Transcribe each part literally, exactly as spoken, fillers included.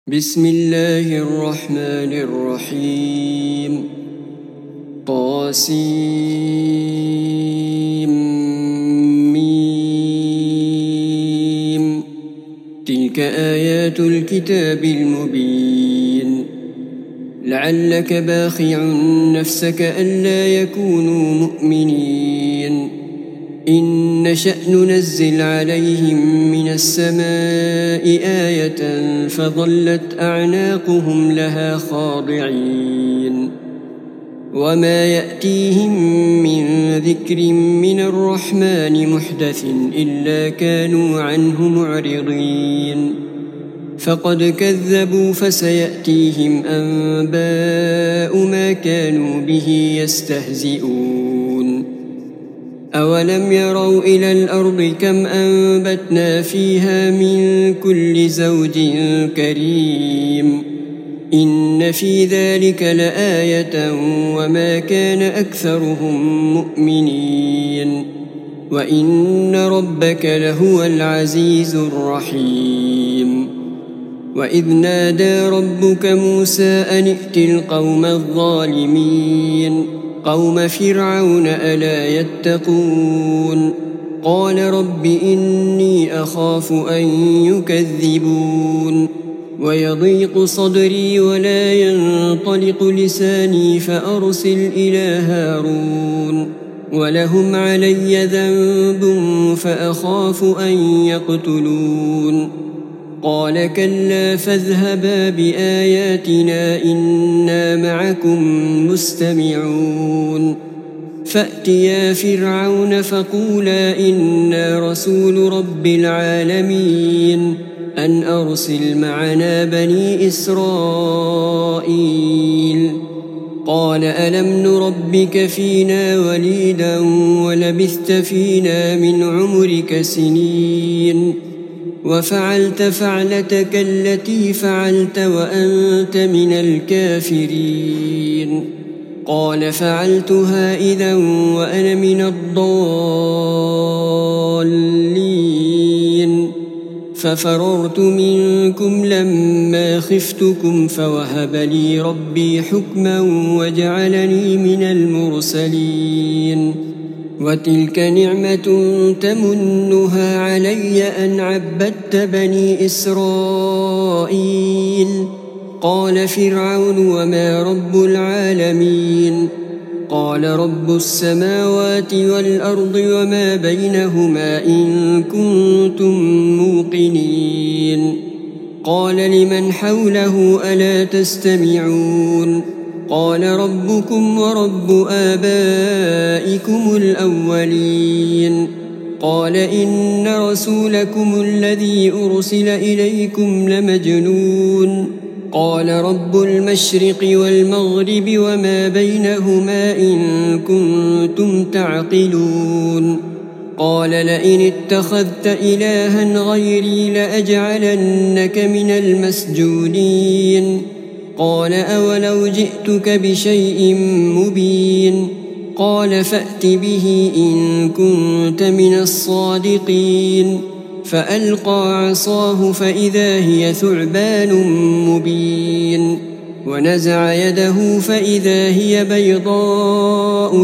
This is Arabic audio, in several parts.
بسم الله الرحمن الرحيم طاسيم تلك آيات الكتاب المبين لعلك باخع نفسك ألا يكونوا مؤمنين إن نشأ ننزل عليهم من السماء آية فظلت أعناقهم لها خاضعين وما يأتيهم من ذكر من الرحمن محدث إلا كانوا عنه معرضين فقد كذبوا فسيأتيهم أنباء ما كانوا به يستهزئون أولم يروا إلى الأرض كم أنبتنا فيها من كل زوج كريم إن في ذلك لآية وما كان أكثرهم مؤمنين وإن ربك لهو العزيز الرحيم وإذ نادى ربك موسى أن ائت القوم الظالمين قوم فرعون ألا يتقون قال رب إني أخاف أن يكذبون ويضيق صدري ولا ينطلق لساني فأرسل إلى هارون ولهم علي ذنب فأخاف أن يقتلون قال كلا فاذهبا بآياتنا إنا معكم مستمعون فأتيا فرعون فقولا إنا رسول رب العالمين أن أرسل معنا بني إسرائيل قال ألم نربك فينا وليدا ولبثت فينا من عمرك سنين وفعلت فعلتك التي فعلت وأنت من الكافرين قال فعلتها إذا وأنا من الضالين ففررت منكم لما خفتكم فوهب لي ربي حكما وجعلني من المرسلين وتلك نعمة تمنها علي أن عبدت بني إسرائيل قال فرعون وما رب العالمين قال رب السماوات والأرض وما بينهما إن كنتم موقنين قال لمن حوله ألا تستمعون قال ربكم ورب آبائكم الأولين قال إن رسولكم الذي أرسل إليكم لمجنون قال رب المشرق والمغرب وما بينهما إن كنتم تعقلون قال لئن اتخذت إلها غيري لأجعلنك من المسجونين قال أولو جئتك بشيء مبين قال فأت به إن كنت من الصادقين فألقى عصاه فإذا هي ثعبان مبين ونزع يده فإذا هي بيضاء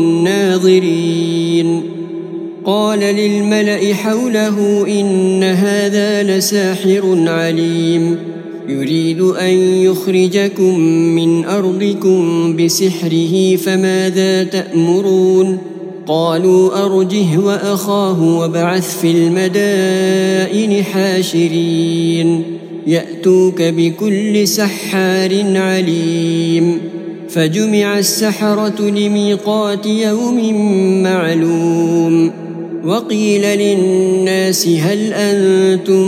للناظرين قال للملأ حوله إن هذا لساحر عليم يريد أن يخرجكم من أرضكم بسحره فماذا تأمرون قالوا أرجه وأخاه وابعث في المدائن حاشرين يأتوك بكل سحار عليم فجمع السحرة لميقات يوم معلوم وقيل للناس هل أنتم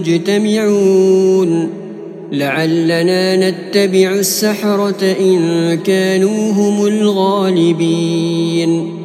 مجتمعون لعلنا نتبع السحرة إن كانوا هم الغالبين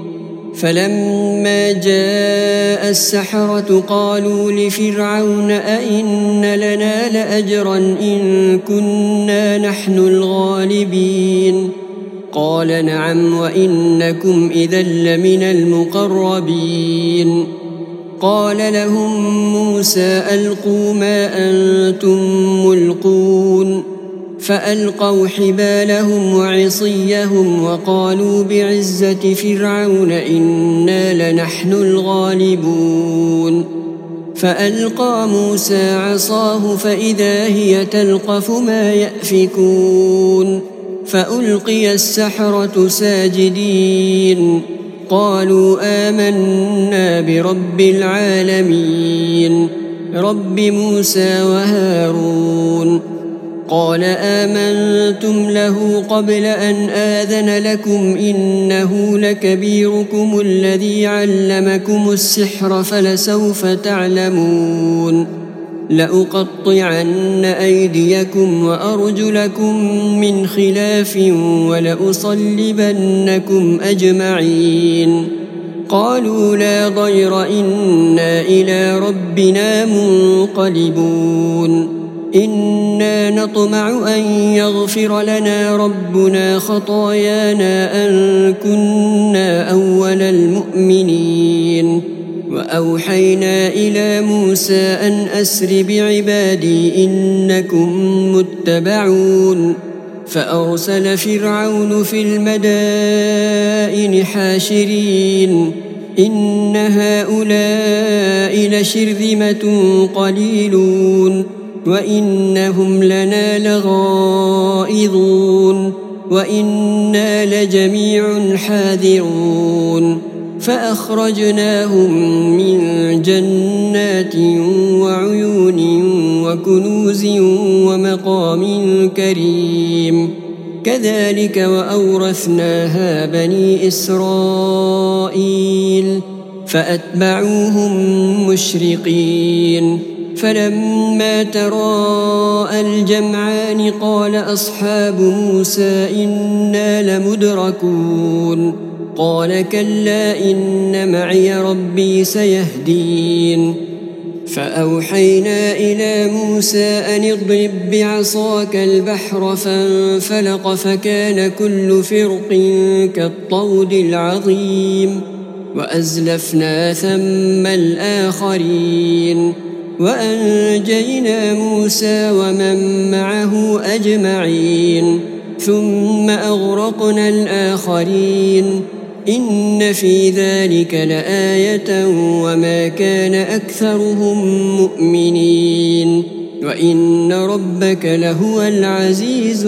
فلما جاء السحرة قالوا لفرعون أئن لنا لأجرا إن كنا نحن الغالبين قال نعم وإنكم إذا لمن المقربين قال لهم موسى ألقوا ما أنتم ملقون فألقوا حبالهم وعصيهم وقالوا بعزة فرعون إنا لنحن الغالبون فألقى موسى عصاه فإذا هي تلقف ما يأفكون فألقي السحرة ساجدين قالوا آمنا برب العالمين رب موسى وهارون قال آمنتم له قبل أن آذن لكم إنه لكبيركم الذي علمكم السحر فلسوف تعلمون لأقطعن أيديكم وأرجلكم من خلاف ولأصلبنكم أجمعين قالوا لا ضير إنا إلى ربنا منقلبون إنا نطمع أن يغفر لنا ربنا خطايانا أن كنا أول المؤمنين وأوحينا إلى موسى أن أسر بعبادي إنكم متبعون فأرسل فرعون في المدائن حاشرين إن هؤلاء لشرذمة قليلون وإنهم لنا لغائظون وإنا لجميع حاذرون فأخرجناهم من جنات وعيون وكنوز ومقام كريم كذلك وأورثناها بني إسرائيل فأتبعوهم مشرقين فلما تراءى الجمعان قال أصحاب موسى إنا لمدركون قال كلا إن معي ربي سيهدين فأوحينا إلى موسى أن اضرب بعصاك البحر فانفلق فكان كل فرق كالطود العظيم وأزلفنا ثم الآخرين وأنجينا موسى ومن معه أجمعين ثم أغرقنا الآخرين إن في ذلك لآية وما كان أكثرهم مؤمنين وإن ربك لهو العزيز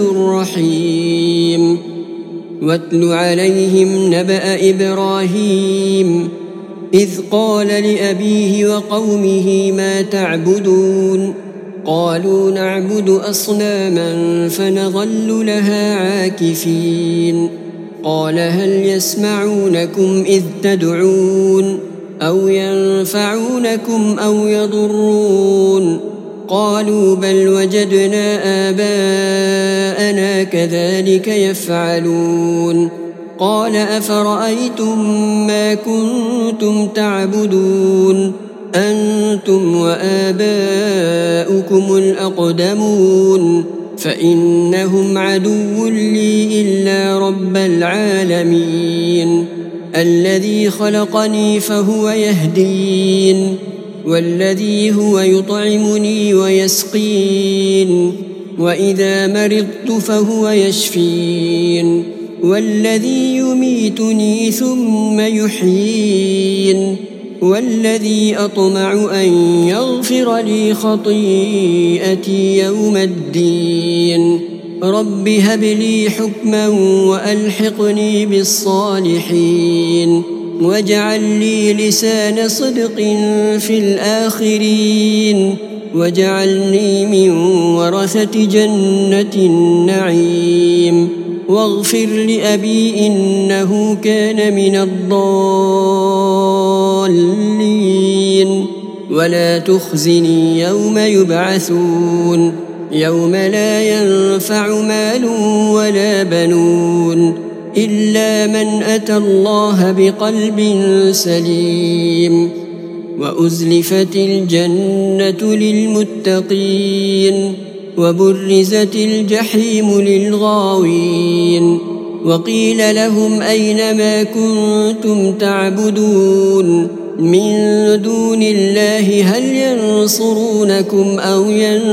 الرحيم واتل عليهم نبأ إبراهيم إذ قال لأبيه وقومه ما تعبدون قالوا نعبد أصناما فنظل لها عاكفين قال هل يسمعونكم إذ تدعون أو ينفعونكم أو يضرون قالوا بل وجدنا آباءنا كذلك يفعلون قال أفرأيتم ما كنتم تعبدون أنتم وآباؤكم الأقدمون فإنهم عدو لي إلا رب العالمين الذي خلقني فهو يهدين والذي هو يطعمني ويسقين وإذا مرضت فهو يشفين والذي يميتني ثم يحيين والذي أطمع أن يغفر لي خطيئتي يوم الدين رب هب لي حكما وألحقني بالصالحين واجعل لي لسان صدق في الآخرين واجعلني من ورثة جنة النعيم واغفر لأبي إنه كان من الضالين ولا تخزني يوم يبعثون يوم لا ينفع مال ولا بنون إلا من أتى الله بقلب سليم وأزلفت الجنة للمتقين وبرزت الجحيم من دون الله هل ينصرونكم أو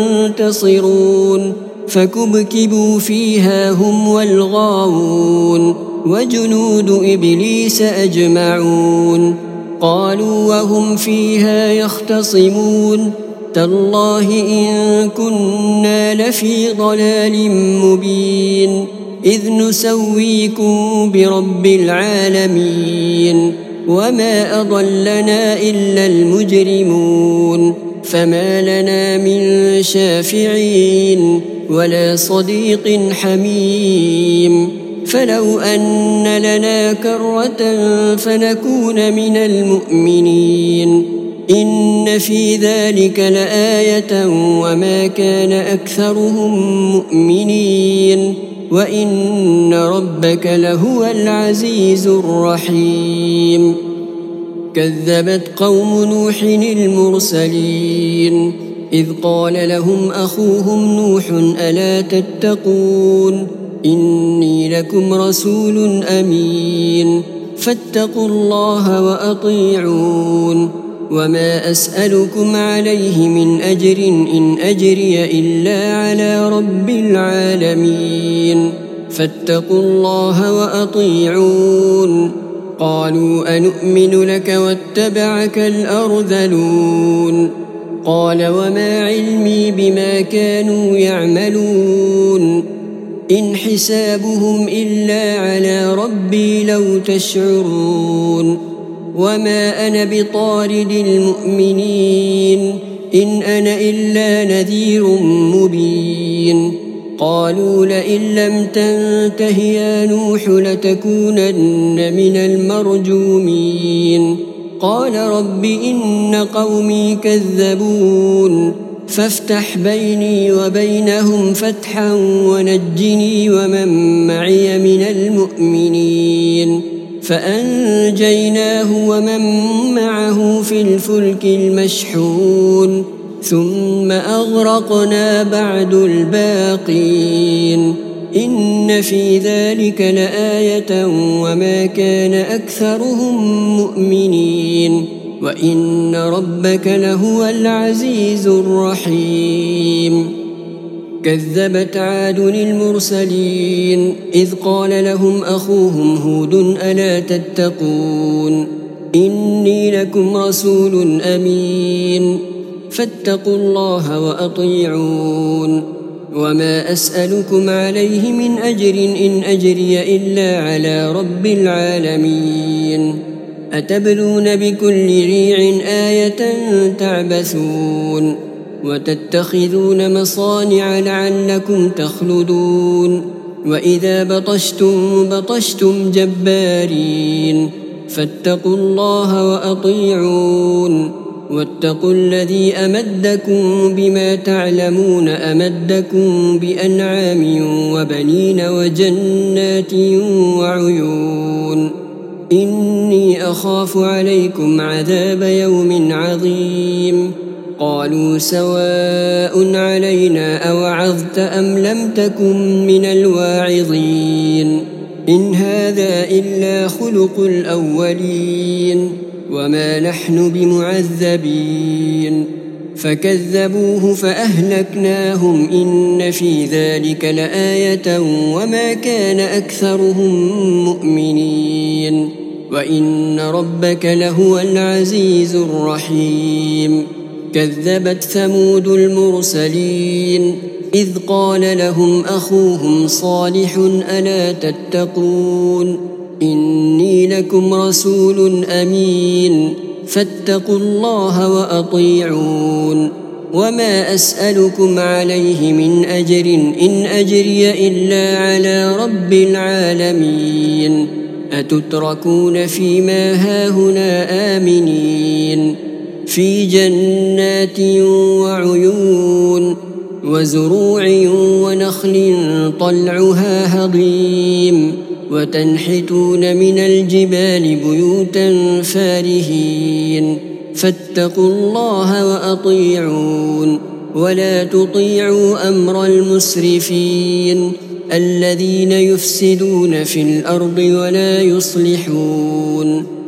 ينتصرون فكبكبوا فيها هم والغاوون وجنود إبليس أجمعون قالوا وهم فيها يختصمون تالله إن كنا لفي ضلال مبين إذ نسويكم برب العالمين وما أضلنا إلا المجرمون فما لنا من شافعين ولا صديق حميم فلو أن لنا كرة فنكون من المؤمنين إن في ذلك لآية وما كان أكثرهم مؤمنين وإن ربك لهو العزيز الرحيم كذبت قوم نوح المرسلين إذ قال لهم أخوهم نوح ألا تتقون إني لكم رسول أمين فاتقوا الله وأطيعون وما أسألكم عليه من أجر إن أجري إلا على رب العالمين فاتقوا الله وأطيعون قالوا أنؤمن لك واتبعك الأرذلون قال وما علمي بما كانوا يعملون إن حسابهم إلا على ربي لو تشعرون وما أنا بطارد المؤمنين إن أنا إلا نذير مبين قالوا لئن لم تنته يا نوح لتكونن من المرجومين قال رب إن قومي كذبون فافتح بيني وبينهم فتحا ونجني ومن معي من المؤمنين فأنجيناه ومن معه في الفلك المشحون ثم أغرقنا بعد الباقين إن في ذلك لآية وما كان أكثرهم مؤمنين وإن ربك لهو العزيز الرحيم كذبت عاد المرسلين إذ قال لهم أخوهم هود ألا تتقون إني لكم رسول أمين فاتقوا الله وأطيعون وما أسألكم عليه من أجر إن أجري إلا على رب العالمين أتبنون بكل ريع آية تعبثون وتتخذون مصانع لعلكم تخلدون وإذا بطشتم بطشتم جبارين فاتقوا الله وأطيعون واتقوا الذي أمدكم بما تعلمون أمدكم بأنعام وبنين وجنات وعيون إني أخاف عليكم عذاب يوم عظيم قالوا سواء علينا أوعظت أم لم تكن من الواعظين إن هذا إلا خلق الأولين وما نحن بمعذبين فكذبوه فأهلكناهم إن في ذلك لآية وما كان أكثرهم مؤمنين وإن ربك لهو العزيز الرحيم كذبت ثمود المرسلين إذ قال لهم أخوهم صالح ألا تتقون إني لكم رسول أمين فاتقوا الله وأطيعون وما أسألكم عليه من أجر إن أجري إلا على رب العالمين أتتركون فيما هاهنا آمنين في جنات وعيون وزروع ونخل طلعها هضيم وتنحتون من الجبال بيوتا فارهين فاتقوا الله وأطيعون ولا تطيعوا أمر المسرفين الذين يفسدون في الأرض ولا يصلحون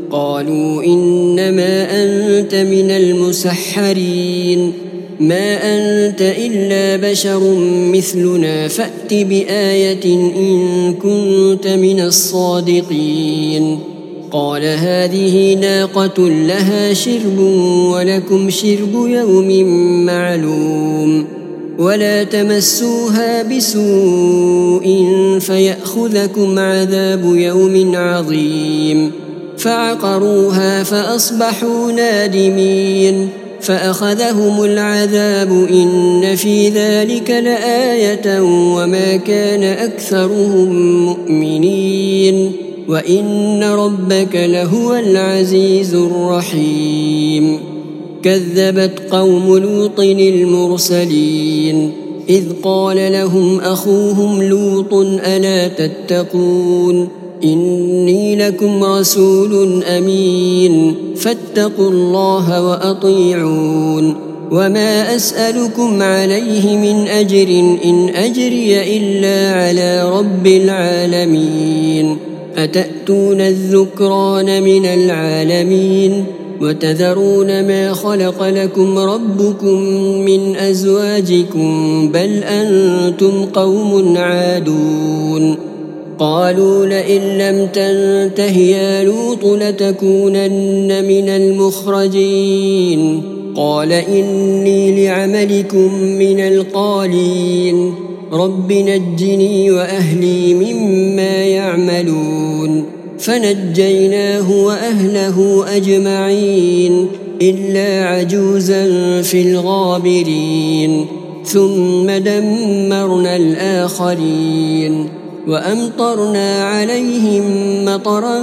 قالوا إنما أنت من المسحرين ما أنت إلا بشر مثلنا فأت بآية إن كنت من الصادقين قال هذه ناقة لها شرب ولكم شرب يوم معلوم ولا تمسوها بسوء فيأخذكم عذاب يوم عظيم فعقروها فأصبحوا نادمين فأخذهم العذاب إن في ذلك لآية وما كان أكثرهم مؤمنين وإن ربك لهو العزيز الرحيم كذبت قوم لوط المرسلين إذ قال لهم أخوهم لوط ألا تتقون إني لكم رسول أمين فاتقوا الله وأطيعون وما أسألكم عليه من أجر إن أجري إلا على رب العالمين أتأتون الذكران من العالمين وتذرون ما خلق لكم ربكم من أزواجكم بل أنتم قوم عادون قالوا لئن لم تنته يا لوط لتكونن من المخرجين قال إني لعملكم من القالين رب نجني وأهلي مما يعملون فنجيناه وأهله أجمعين إلا عجوزا في الغابرين ثم دمرنا الآخرين وأمطرنا عليهم مطرا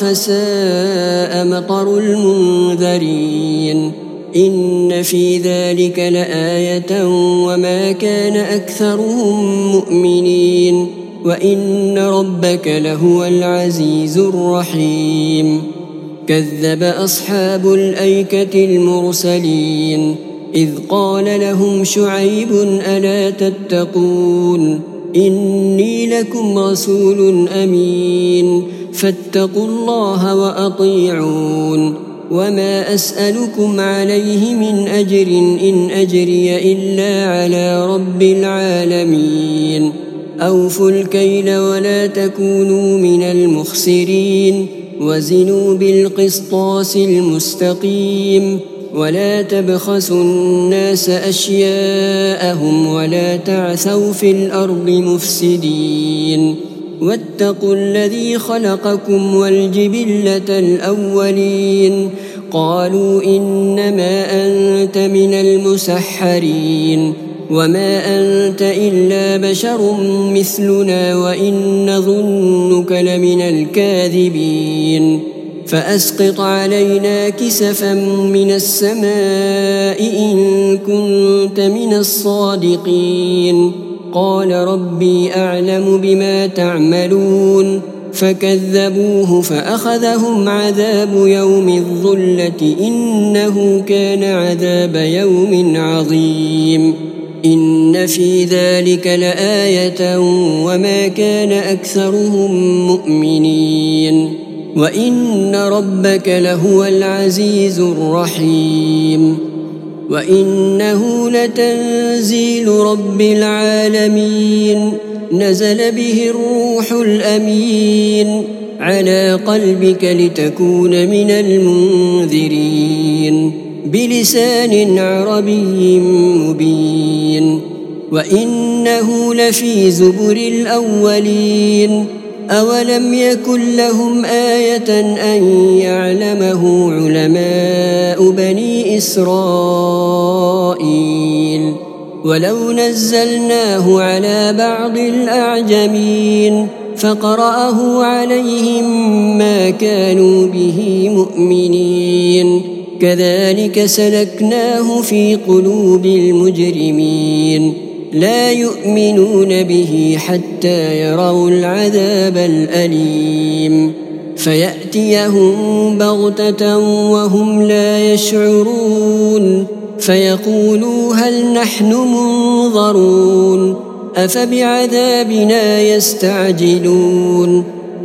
فساء مطر المنذرين إن في ذلك لآية وما كان أكثرهم مؤمنين وإن ربك لهو العزيز الرحيم كذب أصحاب الأيكة المرسلين إذ قال لهم شعيب ألا تتقون إني لكم رسول أمين فاتقوا الله وأطيعون وما أسألكم عليه من أجر إن أجري إلا على رب العالمين أوفوا الكيل ولا تكونوا من المخسرين وزنوا بالقسطاس المستقيم ولا تبخسوا الناس أشياءهم ولا تعثوا في الأرض مفسدين واتقوا الذي خلقكم والجبلة الأولين قالوا إنما أنت من المسحرين وما أنت إلا بشر مثلنا وإن نظنك لمن الكاذبين فأسقط علينا كسفا من السماء إن كنت من الصادقين قال ربي أعلم بما تعملون فكذبوه فأخذهم عذاب يوم الظلة إنه كان عذاب يوم عظيم إن في ذلك لآية وما كان أكثرهم مؤمنين وإن ربك لهو العزيز الرحيم وإنه لتنزيل رب العالمين نزل به الروح الأمين على قلبك لتكون من المنذرين بلسان عربي مبين وإنه لفي زبر الأولين أولم يكن لهم آية أن يعلمه علماء بني إسرائيل ولو نزلناه على بعض الأعجمين فقرأه عليهم ما كانوا به مؤمنين كذلك سلكناه في قلوب المجرمين لا يؤمنون به حتى يروا العذاب الأليم فيأتيهم بغتة وهم لا يشعرون فيقولوا هل نحن منظرون أفبعذابنا يستعجلون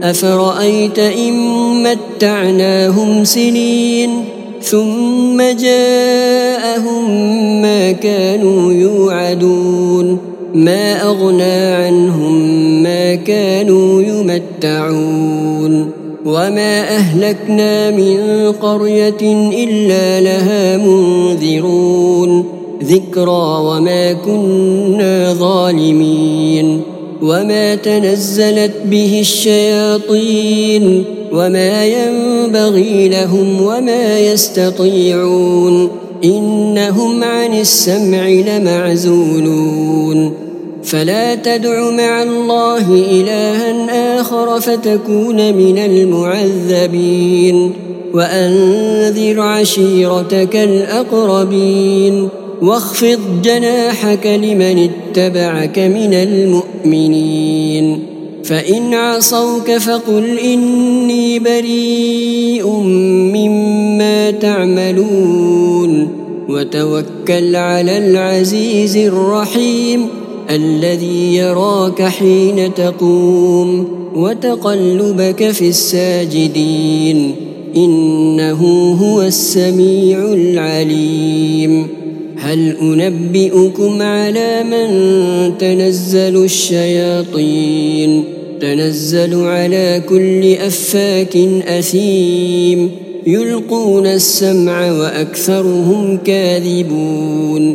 أفرأيت إن متعناهم سنين ثم جاءهم ما كانوا يوعدون ما أغنى عنهم ما كانوا يمتعون وما أهلكنا من قرية إلا لها منذرون ذكرى وما كنا ظالمين وما تنزلت به الشياطين وما ينبغي لهم وما يستطيعون إنهم عن السمع لمعزولون فلا تدع مع الله إلها آخر فتكون من المعذبين وأنذر عشيرتك الأقربين واخفض جناحك لمن اتبعك من المؤمنين فإن عصوك فقل إني بريء مما تعملون وتوكل على العزيز الرحيم الذي يراك حين تقوم وتقلبك في الساجدين إنه هو السميع العليم هل أنبئكم على من تنزل الشياطين تنزل على كل أفاك أثيم يلقون السمع وأكثرهم كاذبون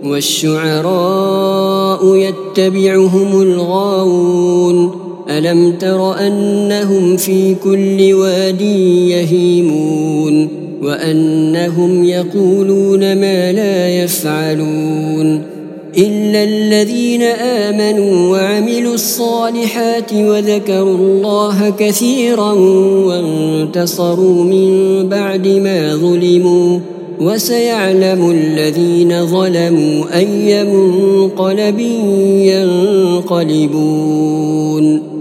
والشعراء يتبعهم الغاوون ألم تر أنهم في كل واد يهيمون وأنهم يقولون ما لا يفعلون إلا الذين آمنوا وعملوا الصالحات وذكروا الله كثيرا وانتصروا من بعد ما ظلموا وسيعلم الذين ظلموا أي منقلب ينقلبون.